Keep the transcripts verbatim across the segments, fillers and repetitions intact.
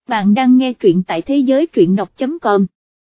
Bạn đang nghe truyện tại thế giới truyện đọc chấm com.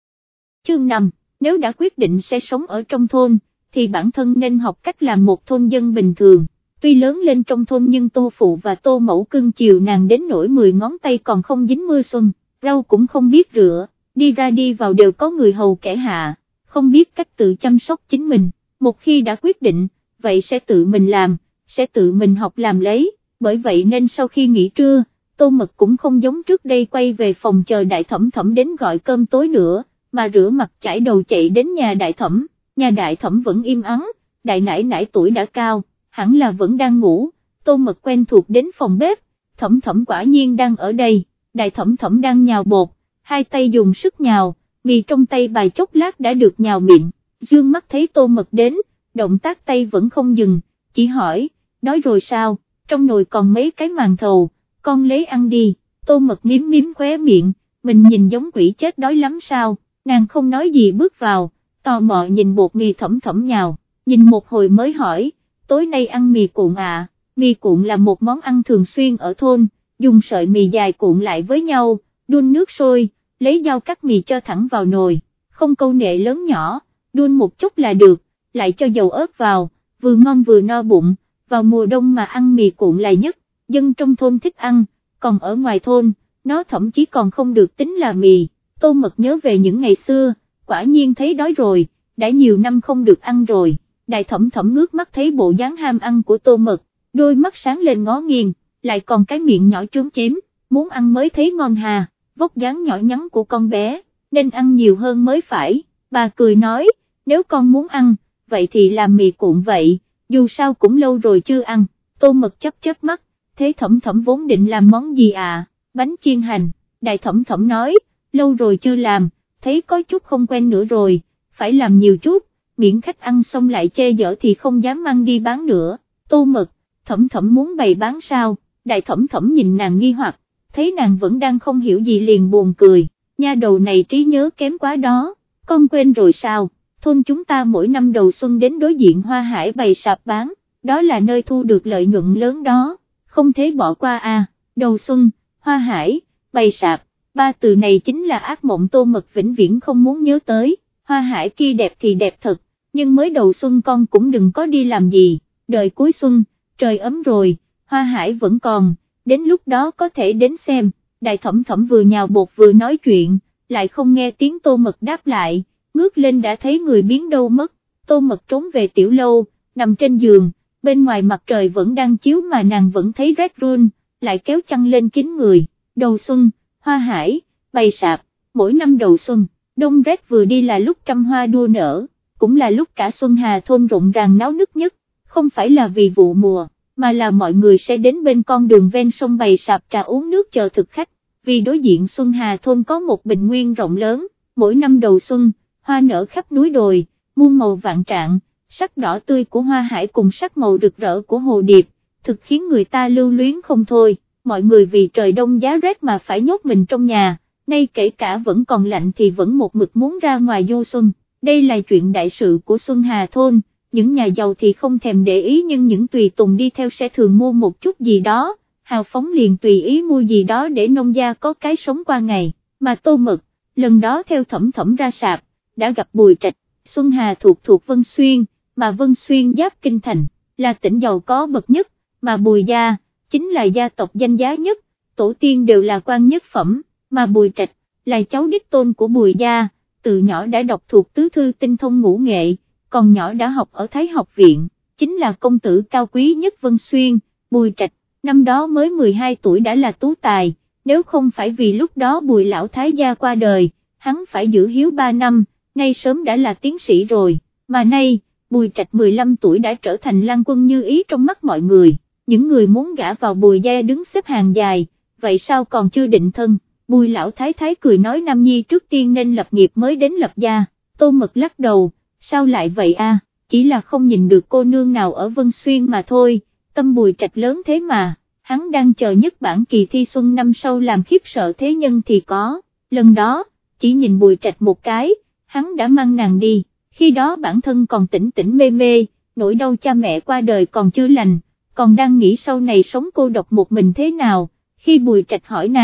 Chương năm, nếu đã quyết định sẽ sống ở trong thôn, thì bản thân nên học cách làm một thôn dân bình thường. Tuy lớn lên trong thôn nhưng Tô Phụ và Tô Mẫu cưng chiều nàng đến nỗi mười ngón tay còn không dính mưa xuân, rau cũng không biết rửa, đi ra đi vào đều có người hầu kẻ hạ, không biết cách tự chăm sóc chính mình. Một khi đã quyết định, vậy sẽ tự mình làm, sẽ tự mình học làm lấy, bởi vậy nên sau khi nghỉ trưa, Tô Mật cũng không giống trước đây quay về phòng chờ Đại Thẩm Thẩm đến gọi cơm tối nữa, mà rửa mặt chải đầu chạy đến nhà Đại Thẩm. Nhà Đại Thẩm vẫn im ắng, Đại nãi nãi tuổi đã cao, hẳn là vẫn đang ngủ. Tô Mật quen thuộc đến phòng bếp, Thẩm Thẩm quả nhiên đang ở đây. Đại Thẩm Thẩm đang nhào bột, hai tay dùng sức nhào, mì trong tay bài chốc lát đã được nhào miệng. Dương mắt thấy Tô Mật đến, động tác tay vẫn không dừng, chỉ hỏi, đói rồi sao, trong nồi còn mấy cái màn thầu, con lấy ăn đi. Tô Mật miếm miếm khóe miệng, mình nhìn giống quỷ chết đói lắm sao, nàng không nói gì bước vào, tò mò nhìn bột mì Thẩm Thẩm nhào, nhìn một hồi mới hỏi, tối nay ăn mì cuộn à? Mì cuộn là một món ăn thường xuyên ở thôn, dùng sợi mì dài cuộn lại với nhau, đun nước sôi, lấy dao cắt mì cho thẳng vào nồi, không câu nệ lớn nhỏ, đun một chút là được, lại cho dầu ớt vào, vừa ngon vừa no bụng, vào mùa đông mà ăn mì cuộn là nhất, dân trong thôn thích ăn, còn ở ngoài thôn, nó thậm chí còn không được tính là mì. Tô Mật nhớ về những ngày xưa, quả nhiên thấy đói rồi, đã nhiều năm không được ăn rồi. Đại Thẩm Thẩm ngước mắt thấy bộ dáng ham ăn của Tô Mật, đôi mắt sáng lên ngó nghiêng, lại còn cái miệng nhỏ trốn chém, muốn ăn mới thấy ngon hà, vóc dáng nhỏ nhắn của con bé, nên ăn nhiều hơn mới phải. Bà cười nói, nếu con muốn ăn, vậy thì làm mì cuộn vậy, dù sao cũng lâu rồi chưa ăn. Tô Mật chớp chớp mắt, thế Thẩm Thẩm vốn định làm món gì à? Bánh chiên hành. Đại Thẩm Thẩm nói, lâu rồi chưa làm, thấy có chút không quen nữa rồi, phải làm nhiều chút, miễn khách ăn xong lại chê dở thì không dám mang đi bán nữa. Tô Mật, Thẩm Thẩm muốn bày bán sao? Đại Thẩm Thẩm nhìn nàng nghi hoặc, thấy nàng vẫn đang không hiểu gì liền buồn cười, nha đầu này trí nhớ kém quá đó, con quên rồi sao? Thôn chúng ta mỗi năm đầu xuân đến đối diện Hoa Hải bày sạp bán, đó là nơi thu được lợi nhuận lớn đó, không thể bỏ qua à. Đầu xuân, Hoa Hải, bày sạp, ba từ này chính là ác mộng Tô Mật vĩnh viễn không muốn nhớ tới. Hoa Hải kia đẹp thì đẹp thật, nhưng mới đầu xuân con cũng đừng có đi làm gì, đợi cuối xuân, trời ấm rồi, Hoa Hải vẫn còn, đến lúc đó có thể đến xem. Đại Thẩm Thẩm vừa nhào bột vừa nói chuyện, lại không nghe tiếng Tô Mật đáp lại, ngước lên đã thấy người biến đâu mất. Tô Mật trốn về tiểu lâu, nằm trên giường, bên ngoài mặt trời vẫn đang chiếu mà nàng vẫn thấy rét run, lại kéo chăn lên kín người. Đầu xuân, Hoa Hải, bày sạp, mỗi năm đầu xuân, đông rét vừa đi là lúc trăm hoa đua nở, cũng là lúc cả Xuân Hà thôn rộn ràng náo nức nhất, không phải là vì vụ mùa, mà là mọi người sẽ đến bên con đường ven sông bày sạp trà uống nước chờ thực khách, vì đối diện Xuân Hà thôn có một bình nguyên rộng lớn, mỗi năm đầu xuân, hoa nở khắp núi đồi, muôn màu vạn trạng, sắc đỏ tươi của Hoa Hải cùng sắc màu rực rỡ của hồ điệp, thực khiến người ta lưu luyến không thôi. Mọi người vì trời đông giá rét mà phải nhốt mình trong nhà, nay kể cả vẫn còn lạnh thì vẫn một mực muốn ra ngoài du xuân. Đây là chuyện đại sự của Xuân Hà thôn, những nhà giàu thì không thèm để ý nhưng những tùy tùng đi theo sẽ thường mua một chút gì đó, hào phóng liền tùy ý mua gì đó để nông gia có cái sống qua ngày. Mà Tô Mật, lần đó theo Thẩm Thẩm ra sạp, đã gặp Bùi Trạch. Xuân Hà thuộc thuộc Vân Xuyên, mà Vân Xuyên giáp Kinh Thành, là tỉnh giàu có bậc nhất, mà Bùi gia chính là gia tộc danh giá nhất, tổ tiên đều là quan nhất phẩm, mà Bùi Trạch là cháu đích tôn của Bùi gia, từ nhỏ đã đọc thuộc tứ thư tinh thông ngũ nghệ, còn nhỏ đã học ở Thái học viện, chính là công tử cao quý nhất Vân Xuyên. Bùi Trạch, năm đó mới mười hai tuổi đã là tú tài, nếu không phải vì lúc đó Bùi lão thái gia qua đời, hắn phải giữ hiếu ba năm, nay sớm đã là tiến sĩ rồi, mà nay, Bùi Trạch mười lăm tuổi đã trở thành lang quân như ý trong mắt mọi người. Những người muốn gả vào Bùi gia đứng xếp hàng dài, vậy sao còn chưa định thân? Bùi lão thái thái cười nói nam nhi trước tiên nên lập nghiệp mới đến lập gia. Tô Mật lắc đầu, sao lại vậy a? Chỉ là không nhìn được cô nương nào ở Vân Xuyên mà thôi, tâm Bùi Trạch lớn thế mà, hắn đang chờ nhất bản kỳ thi xuân năm sau làm khiếp sợ thế nhân thì có, lần đó, chỉ nhìn Bùi Trạch một cái, hắn đã mang nàng đi, khi đó bản thân còn tỉnh tỉnh mê mê, nỗi đau cha mẹ qua đời còn chưa lành, còn đang nghĩ sau này sống cô độc một mình thế nào. Khi Bùi Trạch hỏi nàng,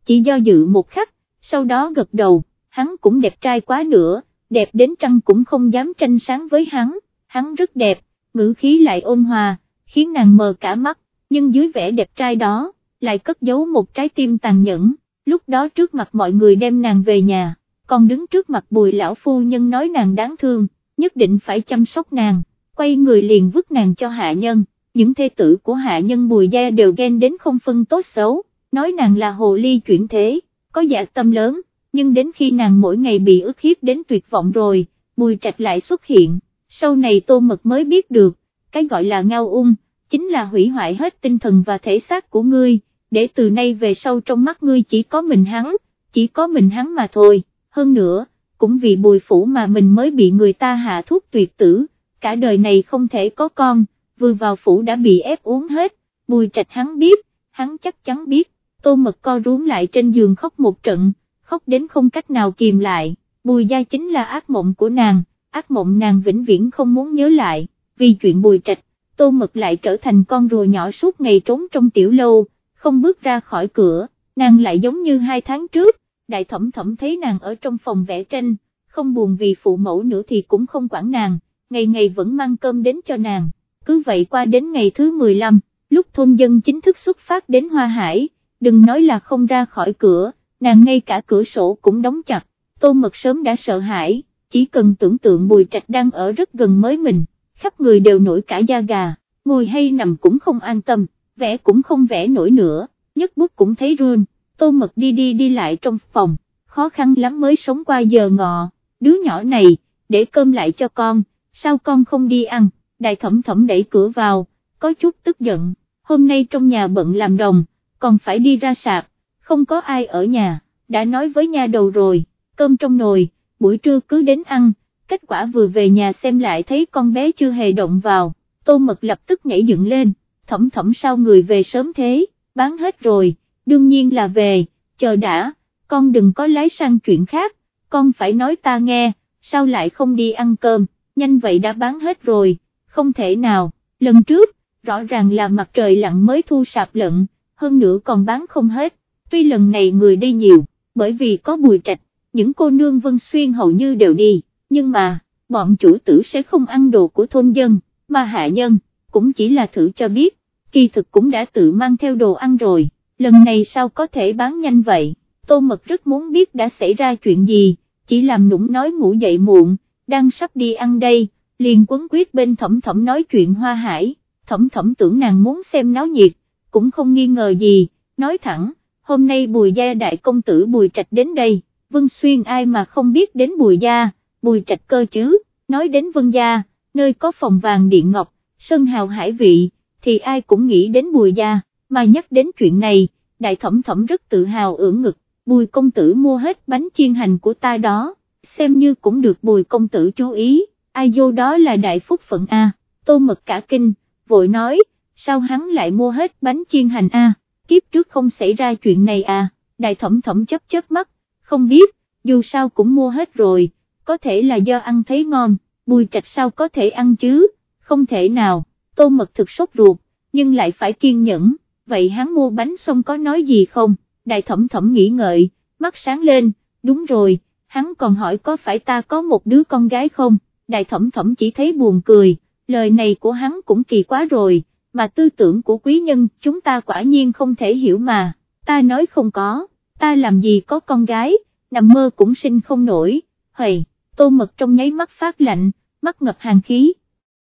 chỉ do dự một khắc, sau đó gật đầu, hắn cũng đẹp trai quá nữa, đẹp đến trăng cũng không dám tranh sáng với hắn, hắn rất đẹp, ngữ khí lại ôn hòa, khiến nàng mờ cả mắt, nhưng dưới vẻ đẹp trai đó, lại cất giấu một trái tim tàn nhẫn, lúc đó trước mặt mọi người đem nàng về nhà, còn đứng trước mặt Bùi lão phu nhân nói nàng đáng thương, nhất định phải chăm sóc nàng, quay người liền vứt nàng cho hạ nhân, những thê tử của hạ nhân Bùi gia đều ghen đến không phân tốt xấu, nói nàng là hồ ly chuyển thế, có dạ tâm lớn, nhưng đến khi nàng mỗi ngày bị ức hiếp đến tuyệt vọng rồi, Bùi Trạch lại xuất hiện, sau này Tô Mật mới biết được, cái gọi là ngao ung, chính là hủy hoại hết tinh thần và thể xác của ngươi, để từ nay về sau trong mắt ngươi chỉ có mình hắn, chỉ có mình hắn mà thôi, hơn nữa, cũng vì Bùi phủ mà mình mới bị người ta hạ thuốc tuyệt tử, cả đời này không thể có con, vừa vào phủ đã bị ép uống hết, Bùi Trạch hắn biết, hắn chắc chắn biết, Tô Mật co rúm lại trên giường khóc một trận, khóc đến không cách nào kìm lại, Bùi gia chính là ác mộng của nàng, ác mộng nàng vĩnh viễn không muốn nhớ lại, vì chuyện Bùi Trạch, Tô Mật lại trở thành con rùa nhỏ suốt ngày trốn trong tiểu lâu, không bước ra khỏi cửa, nàng lại giống như hai tháng trước, Đại Thẩm Thẩm thấy nàng ở trong phòng vẽ tranh, không buồn vì phụ mẫu nữa thì cũng không quản nàng, ngày ngày vẫn mang cơm đến cho nàng, cứ vậy qua đến ngày thứ mười lăm, lúc thôn dân chính thức xuất phát đến Hoa Hải, đừng nói là không ra khỏi cửa, nàng ngay cả cửa sổ cũng đóng chặt, Tô Mật sớm đã sợ hãi, chỉ cần tưởng tượng Bùi Trạch đang ở rất gần mới mình, khắp người đều nổi cả da gà, ngồi hay nằm cũng không an tâm, vẽ cũng không vẽ nổi nữa, nhấc bút cũng thấy run, Tô Mật đi đi đi lại trong phòng, khó khăn lắm mới sống qua giờ ngọ, đứa nhỏ này, để cơm lại cho con, sao con không đi ăn, Đại Thẩm Thẩm đẩy cửa vào, có chút tức giận, hôm nay trong nhà bận làm đồng, còn phải đi ra sạp, không có ai ở nhà, đã nói với nha đầu rồi, cơm trong nồi, buổi trưa cứ đến ăn, kết quả vừa về nhà xem lại thấy con bé chưa hề động vào, Tô Mật lập tức nhảy dựng lên, Thẩm Thẩm sao người về sớm thế, bán hết rồi, đương nhiên là về, chờ đã, con đừng có lái sang chuyện khác, con phải nói ta nghe, sao lại không đi ăn cơm, nhanh vậy đã bán hết rồi, không thể nào, lần trước, rõ ràng là mặt trời lặn mới thu sạp lận, hơn nữa còn bán không hết, tuy lần này người đi nhiều, bởi vì có Bùi Trạch, những cô nương Vân Xuyên hầu như đều đi, nhưng mà, bọn chủ tử sẽ không ăn đồ của thôn dân, mà hạ nhân, cũng chỉ là thử cho biết, kỳ thực cũng đã tự mang theo đồ ăn rồi, lần này sao có thể bán nhanh vậy, Tô Mật rất muốn biết đã xảy ra chuyện gì, chỉ làm nũng nói ngủ dậy muộn, đang sắp đi ăn đây, liền quấn quýt bên Thẩm Thẩm nói chuyện Hoa Hải, Thẩm Thẩm tưởng nàng muốn xem náo nhiệt, cũng không nghi ngờ gì, nói thẳng, hôm nay Bùi gia đại công tử Bùi Trạch đến đây, Vân Xuyên ai mà không biết đến Bùi gia, Bùi Trạch cơ chứ, nói đến Vân gia, nơi có phòng vàng điện ngọc, sơn hào hải vị, thì ai cũng nghĩ đến Bùi gia, mà nhắc đến chuyện này, Đại Thẩm Thẩm rất tự hào ưỡn ngực, Bùi công tử mua hết bánh chiên hành của ta đó, xem như cũng được Bùi công tử chú ý, ai vô đó là đại phúc phận a. Tô Mật cả kinh, vội nói, sao hắn lại mua hết bánh chiên hành a, kiếp trước không xảy ra chuyện này à, Đại Thẩm Thẩm chớp chớp mắt, không biết, dù sao cũng mua hết rồi, có thể là do ăn thấy ngon, Bùi Trạch sao có thể ăn chứ, không thể nào, Tô Mật thực sốt ruột, nhưng lại phải kiên nhẫn, vậy hắn mua bánh xong có nói gì không, Đại Thẩm Thẩm nghĩ ngợi, mắt sáng lên, đúng rồi, hắn còn hỏi có phải ta có một đứa con gái không, Đại Thẩm Thẩm chỉ thấy buồn cười, lời này của hắn cũng kỳ quá rồi, mà tư tưởng của quý nhân chúng ta quả nhiên không thể hiểu mà, ta nói không có, ta làm gì có con gái, nằm mơ cũng sinh không nổi, hầy, Tô Mật trong nháy mắt phát lạnh, mắt ngập hàn khí,